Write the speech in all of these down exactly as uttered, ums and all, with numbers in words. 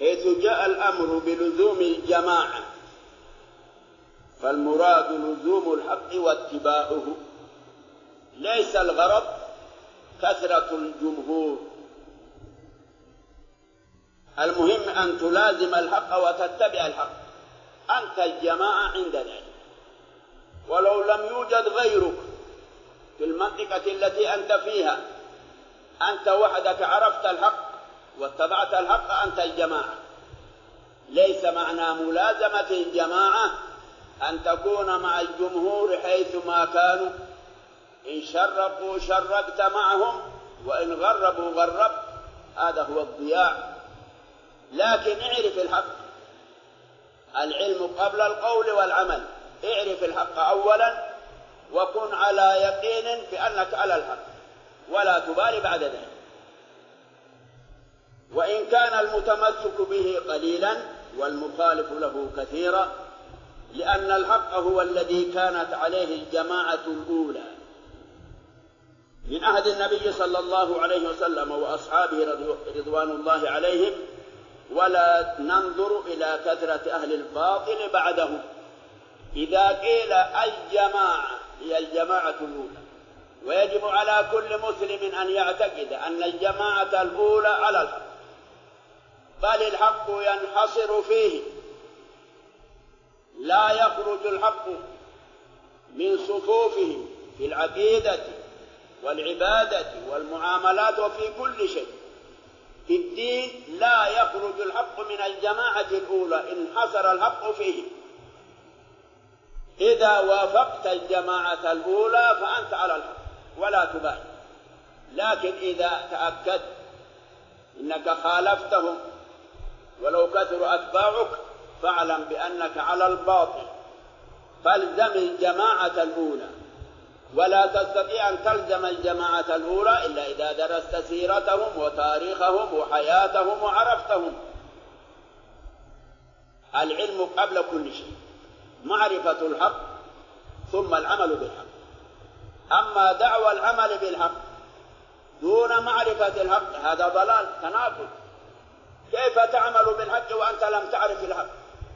حيث جاء الأمر بلزوم الجماعة فالمراد لزوم الحق واتباعه، ليس الغرض كثرة الجمهور. المهم أن تلازم الحق وتتبع الحق، أنت الجماعة عند ذلك، ولو لم يوجد غيرك في المنطقة التي أنت فيها، أنت وحدك عرفت الحق واتبعت الحق، أنت الجماعة. ليس معنى ملازمة الجماعة أن تكون مع الجمهور حيثما كانوا، إن شرقوا شرقت معهم وإن غربوا غربت، هذا هو الضياع. لكن اعرف الحق، العلم قبل القول والعمل، اعرف الحق أولا وكن على يقين بأنك على الحق ولا تبالي بعد ذلك. وإن كان المتمسك به قليلا والمخالف له كثيرا، لأن الحق هو الذي كانت عليه الجماعة الأولى من عهد النبي صلى الله عليه وسلم وأصحابه رضوان الله عليهم، ولا ننظر إلى كثرة أهل الباطل بعدهم. إذا قيل الجماعة هي الجماعة الأولى، ويجب على كل مسلم أن يعتقد أن الجماعة الأولى على الحق، بل الحق ينحصر فيه، لا يخرج الحق من صفوفهم في العقيدة والعبادة والمعاملات وفي كل شيء في الدين. لا يخرج الحق من الجماعة الأولى، انحصر الحق فيه. إذا وافقت الجماعة الأولى فأنت على الحق ولا تبالي، لكن إذا تأكدت إنك خالفتهم ولو كثر أتباعك فاعلم بأنك على الباطل، فالزم الجماعة الأولى. ولا تستطيع أن تلزم الجماعة الأولى إلا إذا درست سيرتهم وتاريخهم وحياتهم وعرفتهم. العلم قبل كل شيء، معرفة الحق ثم العمل بالحق. أما دعوى العمل بالحق دون معرفة الحق هذا ضلال، تناقض. كيف تعمل بالحق وأنت لم تعرف الحق؟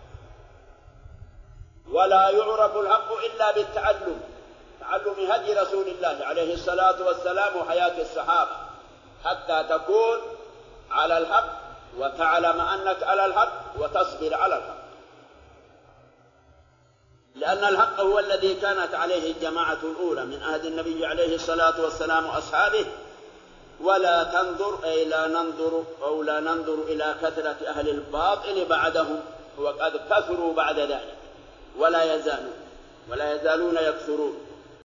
ولا يعرف الحق إلا بالتعلم، تعلم هدي رسول الله عليه الصلاة والسلام وحياة الصحابة، حتى تكون على الحق وتعلم أنك على الحق وتصبر على الحق. لأن الحق هو الذي كانت عليه الجماعة الأولى من عهد النبي عليه الصلاة والسلام وأصحابه. ولا تنظر أي لا ننظر أو لا ننظر إلى كثرة أهل الباطل بعدهم، وقد كثروا بعد ذلك ولا يزالون ولا يزالون يكثرون.